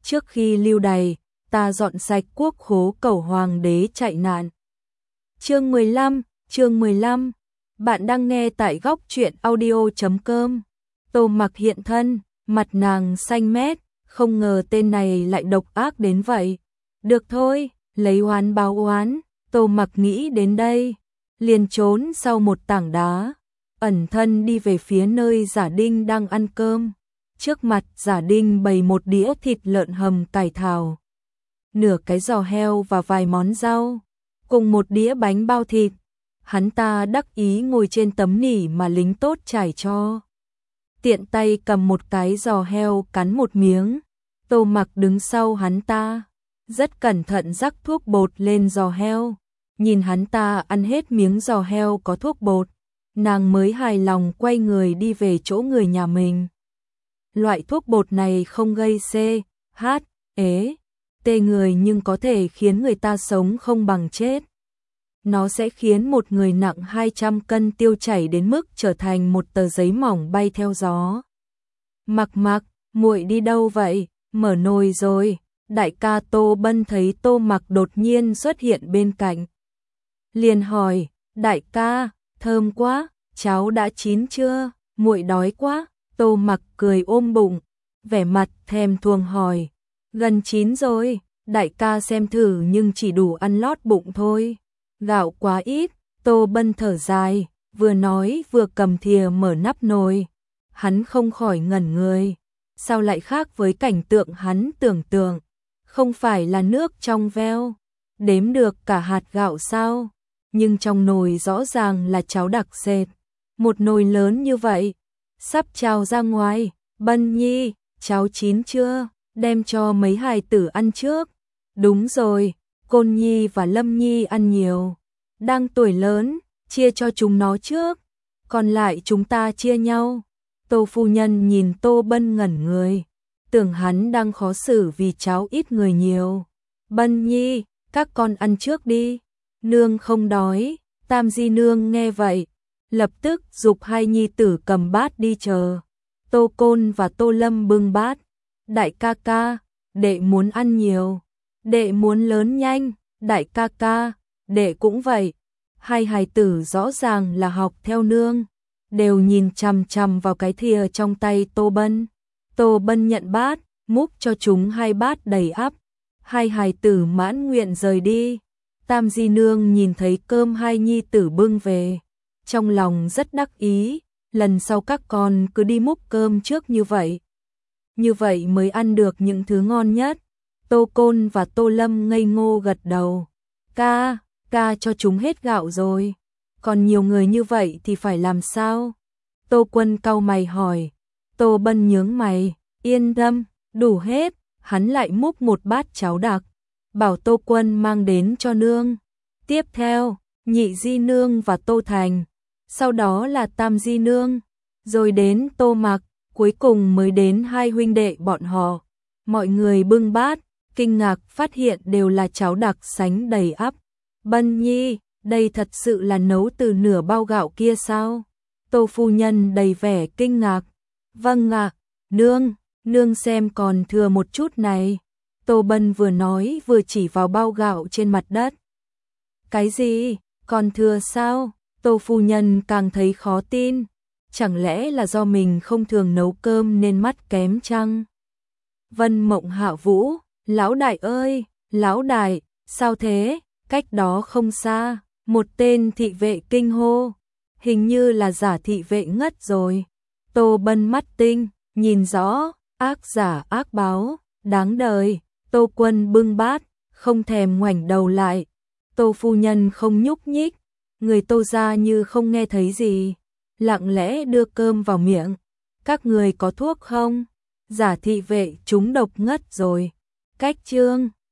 trước khi lưu đày, ta dọn sạch quốc khố cầu hoàng đế chạy nạn. Chương 15, bạn đang nghe tại góc truyện audio.com. Tô Mặc hiện thân, mặt nàng xanh mét, không ngờ tên này lại độc ác đến vậy. Được thôi, lấy oán báo oán, Tô Mặc nghĩ đến đây, liền trốn sau một tảng đá, ẩn thân đi về phía nơi Giả Đinh đang ăn cơm. Trước mặt Giả Đinh bày một đĩa thịt lợn hầm cải thảo, nửa cái giò heo và vài món rau, cùng một đĩa bánh bao thịt. Hắn ta đắc ý ngồi trên tấm nỉ mà lính tốt trải cho. Tiện tay cầm một cái giò heo cắn một miếng. Tô Mặc đứng sau hắn ta, rất cẩn thận rắc thuốc bột lên giò heo. Nhìn hắn ta ăn hết miếng giò heo có thuốc bột, nàng mới hài lòng quay người đi về chỗ người nhà mình. Loại thuốc bột này không gây tê người nhưng có thể khiến người ta sống không bằng chết. Nó sẽ khiến một người nặng 200 cân tiêu chảy đến mức trở thành một tờ giấy mỏng bay theo gió. Mặc, muội đi đâu vậy? Mở nồi rồi. Đại ca Tô Bân thấy Tô Mặc đột nhiên xuất hiện bên cạnh, liền hỏi, đại ca, thơm quá, cháo đã chín chưa? Muội đói quá. Tô Mặc cười ôm bụng, vẻ mặt thèm thuồng hỏi, gần chín rồi, đại ca xem thử nhưng chỉ đủ ăn lót bụng thôi. Gạo quá ít. Tô Bân thở dài, vừa nói vừa cầm thìa mở nắp nồi. Hắn không khỏi ngẩn người, sao lại khác với cảnh tượng hắn tưởng tượng? Không phải là nước trong veo, đếm được cả hạt gạo sao? Nhưng trong nồi rõ ràng là cháo đặc sệt, một nồi lớn như vậy, sắp trào ra ngoài. Bân nhi, cháo chín chưa? Đem cho mấy hài tử ăn trước. Đúng rồi, Côn nhi và Lâm nhi ăn nhiều, đang tuổi lớn, chia cho chúng nó trước, còn lại chúng ta chia nhau. Tô phu nhân nhìn Tô Bân ngẩn người, tưởng hắn đang khó xử vì cháu ít người nhiều. Bân nhi, các con ăn trước đi, nương không đói. Tam di nương nghe vậy, lập tức giục hai nhi tử cầm bát đi chờ. Tô Côn và Tô Lâm bưng bát. Đại ca ca, đệ muốn ăn nhiều, đệ muốn lớn nhanh. Đại ca ca, đệ cũng vậy. Hai hài tử rõ ràng là học theo nương, đều nhìn chằm chằm vào cái thìa trong tay Tô Bân. Tô Bân nhận bát, múc cho chúng hai bát đầy ắp. Hai hài tử mãn nguyện rời đi. Tam di nương nhìn thấy cơm hai nhi tử bưng về, trong lòng rất đắc ý, lần sau các con cứ đi múc cơm trước như vậy mới ăn được những thứ ngon nhất. Tô Côn và Tô Lâm ngây ngô gật đầu. Ca cho chúng hết gạo rồi, còn nhiều người như vậy thì phải làm sao? Tô Quân cau mày hỏi. Tô Bân nhướng mày, yên tâm, đủ hết. Hắn lại múc một bát cháo đặc, bảo Tô Quân mang đến cho nương. Tiếp theo, nhị di nương và Tô Thành, sau đó là tam di nương, rồi đến Tô Mặc, cuối cùng mới đến hai huynh đệ bọn họ. Mọi người bưng bát, kinh ngạc phát hiện đều là cháo đặc sánh đầy ắp. Bân nhi, đây thật sự là nấu từ nửa bao gạo kia sao? Tô phu nhân đầy vẻ kinh ngạc. Vâng ạ, nương xem còn thừa một chút này. Tô Bân vừa nói vừa chỉ vào bao gạo trên mặt đất. Cái gì? Còn thừa sao? Tô phu nhân càng thấy khó tin. Chẳng lẽ là do mình không thường nấu cơm nên mắt kém chăng? Vân Mộng Hạ Vũ, lão đại ơi, lão đại, sao thế? Cách đó không xa, một tên thị vệ kinh hô, hình như là Giả thị vệ ngất rồi. Tô Bân mắt tinh, nhìn rõ, ác giả ác báo, đáng đời. Tô Quân bưng bát, không thèm ngoảnh đầu lại. Tô phu nhân không nhúc nhích, người Tô gia như không nghe thấy gì, lặng lẽ đưa cơm vào miệng. Các người có thuốc không? Giả thị vệ trúng độc ngất rồi. Cách chương